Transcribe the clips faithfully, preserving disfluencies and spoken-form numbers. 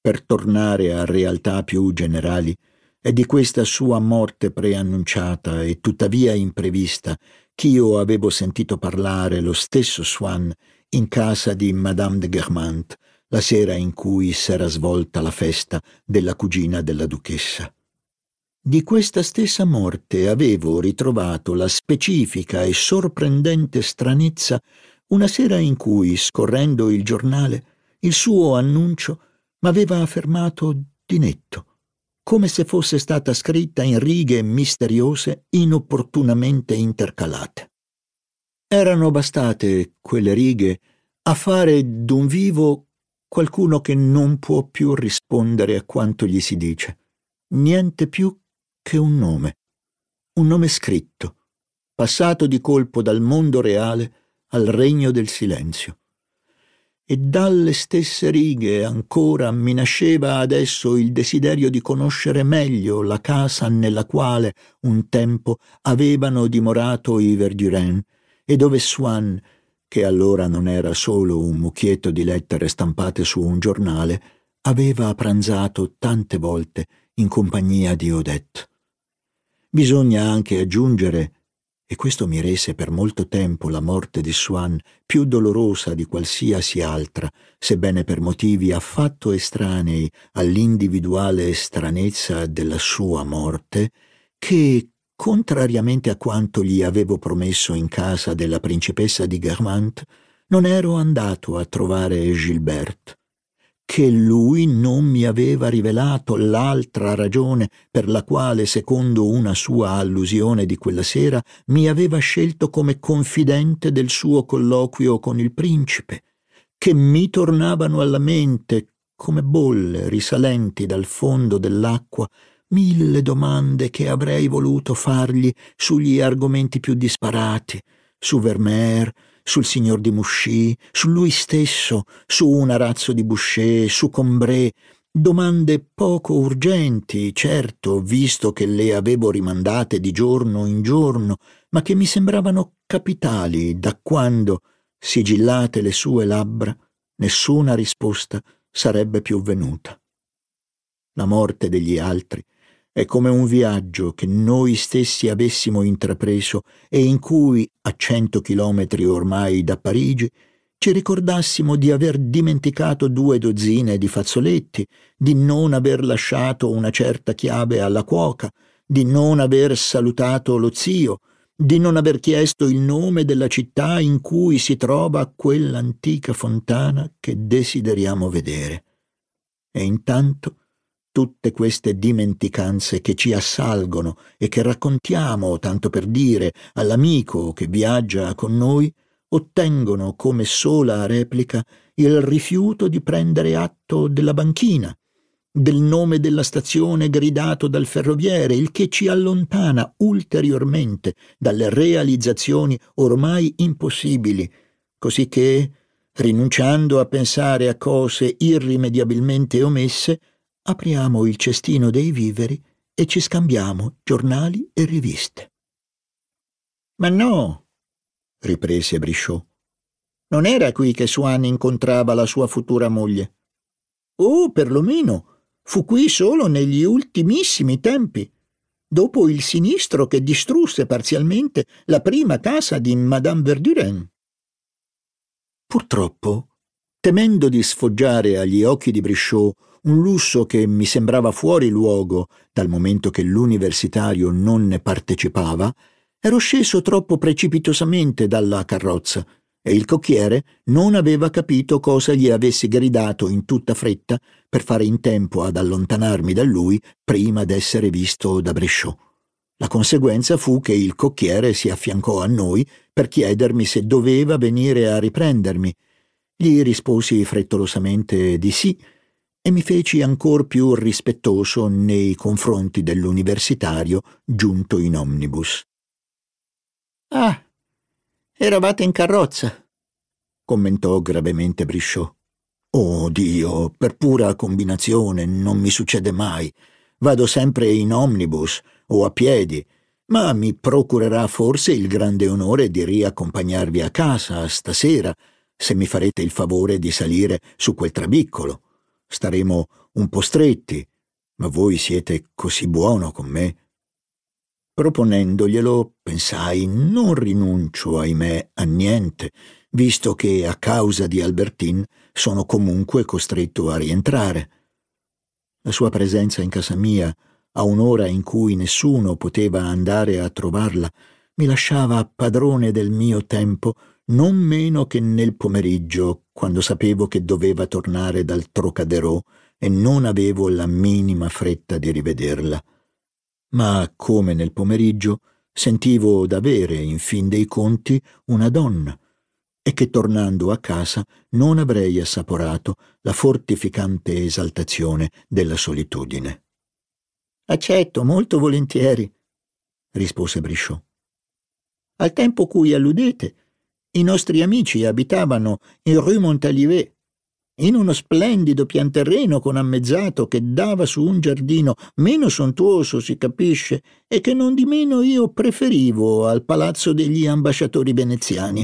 per tornare a realtà più generali, è di questa sua morte preannunciata e tuttavia imprevista ch'io avevo sentito parlare lo stesso Swann in casa di Madame de Guermantes la sera in cui s'era svolta la festa della cugina della duchessa. Di questa stessa morte avevo ritrovato la specifica e sorprendente stranezza una sera in cui, scorrendo il giornale, il suo annuncio m'aveva affermato di netto, come se fosse stata scritta in righe misteriose inopportunamente intercalate. Erano bastate quelle righe a fare d'un vivo qualcuno che non può più rispondere a quanto gli si dice, niente più che un nome, un nome scritto, passato di colpo dal mondo reale al regno del silenzio. E dalle stesse righe ancora mi nasceva adesso il desiderio di conoscere meglio la casa nella quale un tempo avevano dimorato i Verdurin e dove Swann, che allora non era solo un mucchietto di lettere stampate su un giornale, aveva pranzato tante volte in compagnia di Odette. Bisogna anche aggiungere, e questo mi rese per molto tempo la morte di Swann più dolorosa di qualsiasi altra, sebbene per motivi affatto estranei all'individuale stranezza della sua morte, che, contrariamente a quanto gli avevo promesso in casa della principessa di Guermantes, non ero andato a trovare Gilberte, che lui non mi aveva rivelato l'altra ragione per la quale, secondo una sua allusione di quella sera, mi aveva scelto come confidente del suo colloquio con il principe, che mi tornavano alla mente, come bolle risalenti dal fondo dell'acqua, mille domande che avrei voluto fargli sugli argomenti più disparati, su Vermeer, sul signor di Mouchy, su lui stesso, su un arazzo di Boucher, su Combray, domande poco urgenti, certo, visto che le avevo rimandate di giorno in giorno, ma che mi sembravano capitali da quando, sigillate le sue labbra, nessuna risposta sarebbe più venuta. La morte degli altri è come un viaggio che noi stessi avessimo intrapreso e in cui, a cento chilometri ormai da Parigi, ci ricordassimo di aver dimenticato due dozzine di fazzoletti, di non aver lasciato una certa chiave alla cuoca, di non aver salutato lo zio, di non aver chiesto il nome della città in cui si trova quell'antica fontana che desideriamo vedere. E intanto tutte queste dimenticanze che ci assalgono e che raccontiamo, tanto per dire, all'amico che viaggia con noi, ottengono come sola replica il rifiuto di prendere atto della banchina, del nome della stazione gridato dal ferroviere, il che ci allontana ulteriormente dalle realizzazioni ormai impossibili, così che, rinunciando a pensare a cose irrimediabilmente omesse, apriamo il cestino dei viveri e ci scambiamo giornali e riviste. «Ma no», riprese Brichot, «non era qui che Swann incontrava la sua futura moglie. Oh, perlomeno, fu qui solo negli ultimissimi tempi, dopo il sinistro che distrusse parzialmente la prima casa di Madame Verdurin». Purtroppo, temendo di sfoggiare agli occhi di Brichot un lusso che mi sembrava fuori luogo dal momento che l'universitario non ne partecipava, ero sceso troppo precipitosamente dalla carrozza e il cocchiere non aveva capito cosa gli avessi gridato in tutta fretta per fare in tempo ad allontanarmi da lui prima d'essere visto da Brichot. La conseguenza fu che il cocchiere si affiancò a noi per chiedermi se doveva venire a riprendermi. Gli risposi frettolosamente di sì, e mi feci ancor più rispettoso nei confronti dell'universitario giunto in omnibus. «Ah, eravate in carrozza», commentò gravemente Brichot. «Oh Dio, per pura combinazione, non mi succede mai. Vado sempre in omnibus o a piedi, ma mi procurerà forse il grande onore di riaccompagnarvi a casa stasera, se mi farete il favore di salire su quel trabiccolo. staremo un po' stretti, ma voi siete così buono con me». Proponendoglielo, pensai, non rinuncio, ahimè, a niente, visto che a causa di Albertine sono comunque costretto a rientrare. La sua presenza in casa mia, a un'ora in cui nessuno poteva andare a trovarla, mi lasciava padrone del mio tempo non meno che nel pomeriggio, quando sapevo che doveva tornare dal Trocadero e non avevo la minima fretta di rivederla. Ma, come nel pomeriggio, sentivo d'avere, in fin dei conti, una donna, e che tornando a casa non avrei assaporato la fortificante esaltazione della solitudine. «Accetto molto volentieri», rispose Brichot. «Al tempo cui alludete, i nostri amici abitavano in Rue Montalivet, in uno splendido pianterreno con ammezzato che dava su un giardino meno sontuoso, si capisce, e che non di meno io preferivo al palazzo degli ambasciatori veneziani».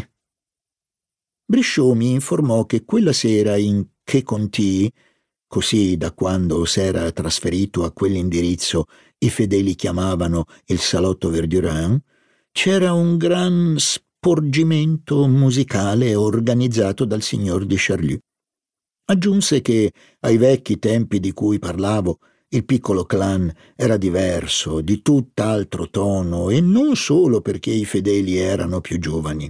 Brichot mi informò che quella sera in Quai Conti, così da quando s'era trasferito a quell'indirizzo i fedeli chiamavano il salotto Verdurin, c'era un gran sporgimento musicale organizzato dal signor di Charlus. Aggiunse che, ai vecchi tempi di cui parlavo, il piccolo clan era diverso, di tutt'altro tono, e non solo perché i fedeli erano più giovani.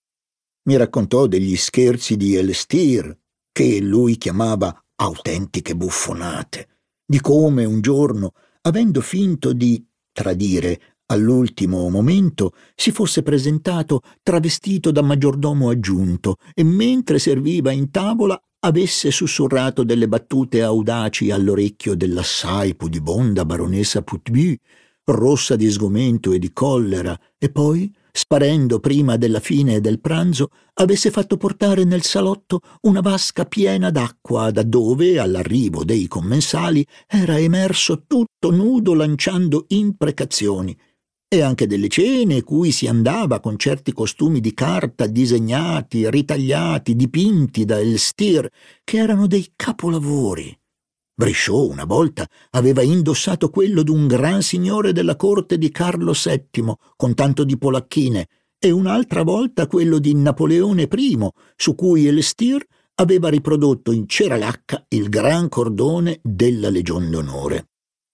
Mi raccontò degli scherzi di Elstir, che lui chiamava autentiche buffonate, di come un giorno, avendo finto di tradire all'ultimo momento, si fosse presentato travestito da maggiordomo aggiunto e mentre serviva in tavola avesse sussurrato delle battute audaci all'orecchio dell'assai pudibonda baronessa Putbu, rossa di sgomento e di collera, e poi, sparendo prima della fine del pranzo, avesse fatto portare nel salotto una vasca piena d'acqua, da dove, all'arrivo dei commensali, era emerso tutto nudo lanciando imprecazioni, e anche delle cene cui si andava con certi costumi di carta disegnati, ritagliati, dipinti da Elstir, che erano dei capolavori. Brichot una volta aveva indossato quello d'un gran signore della corte di Carlo settimo, con tanto di polacchine, e un'altra volta quello di Napoleone primo, su cui Elstir aveva riprodotto in cera lacca il gran cordone della Legion d'Onore.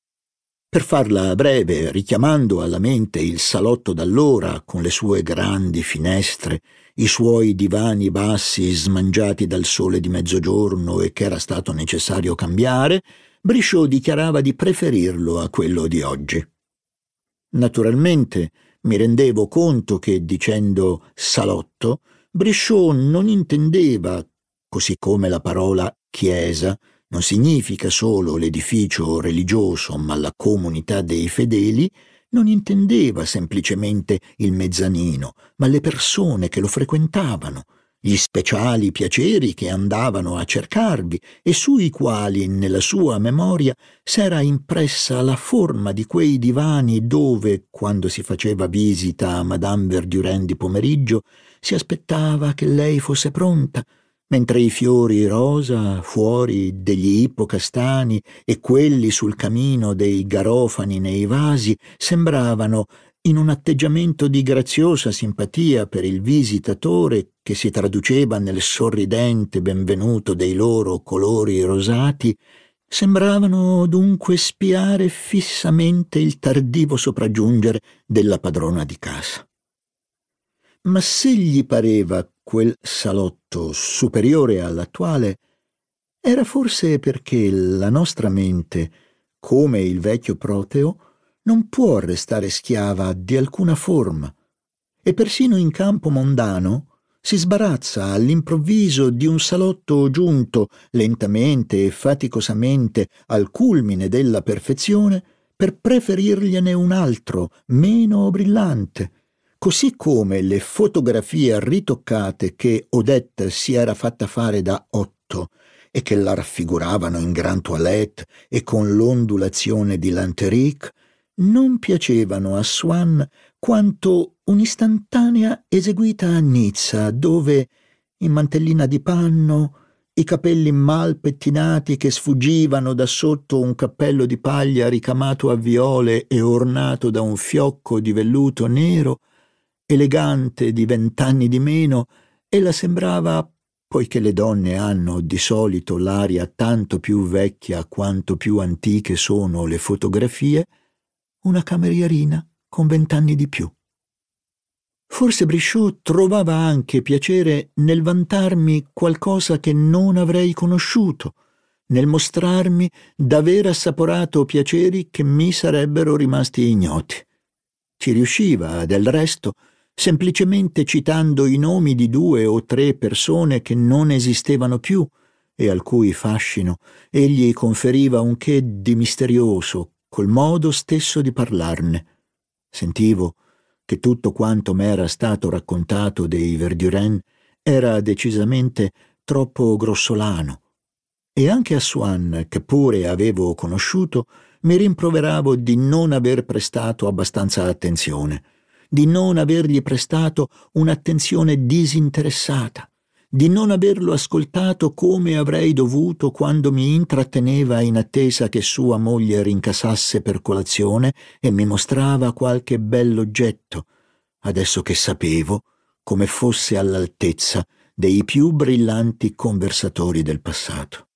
Per farla breve, richiamando alla mente il salotto d'allora, con le sue grandi finestre, i suoi divani bassi smangiati dal sole di mezzogiorno e che era stato necessario cambiare, Brichot dichiarava di preferirlo a quello di oggi. Naturalmente mi rendevo conto che, dicendo salotto, Brichot non intendeva, così come la parola chiesa non significa solo l'edificio religioso, ma la comunità dei fedeli, non intendeva semplicemente il mezzanino, ma le persone che lo frequentavano, gli speciali piaceri che andavano a cercarvi e sui quali nella sua memoria s'era impressa la forma di quei divani dove, quando si faceva visita a Madame Verdurin di pomeriggio, si aspettava che lei fosse pronta, mentre i fiori rosa fuori degli ippocastani e quelli sul camino dei garofani nei vasi sembravano, in un atteggiamento di graziosa simpatia per il visitatore che si traduceva nel sorridente benvenuto dei loro colori rosati, sembravano dunque spiare fissamente il tardivo sopraggiungere della padrona di casa. Ma se gli pareva quel salotto superiore all'attuale, era forse perché la nostra mente, come il vecchio Proteo, non può restare schiava di alcuna forma, e persino in campo mondano si sbarazza all'improvviso di un salotto giunto lentamente e faticosamente al culmine della perfezione per preferirgliene un altro, meno brillante, così come le fotografie ritoccate che Odette si era fatta fare da Otto e che la raffiguravano in gran toilette e con l'ondulazione di Lantérique non piacevano a Swann quanto un'istantanea eseguita a Nizza, dove, in mantellina di panno, i capelli mal pettinati che sfuggivano da sotto un cappello di paglia ricamato a viole e ornato da un fiocco di velluto nero, elegante di vent'anni di meno, ella sembrava, poiché le donne hanno di solito l'aria tanto più vecchia quanto più antiche sono le fotografie, una camerierina con vent'anni di più. Forse Brichot trovava anche piacere nel vantarmi qualcosa che non avrei conosciuto, nel mostrarmi d'aver assaporato piaceri che mi sarebbero rimasti ignoti. Ci riusciva, del resto, semplicemente citando i nomi di due o tre persone che non esistevano più e al cui fascino egli conferiva un che di misterioso col modo stesso di parlarne. Sentivo che tutto quanto m'era stato raccontato dei Verdurin era decisamente troppo grossolano, e anche a Swann, che pure avevo conosciuto, mi rimproveravo di non aver prestato abbastanza attenzione, di non avergli prestato un'attenzione disinteressata, di non averlo ascoltato come avrei dovuto quando mi intratteneva in attesa che sua moglie rincassasse per colazione e mi mostrava qualche bell'oggetto, adesso che sapevo come fosse all'altezza dei più brillanti conversatori del passato.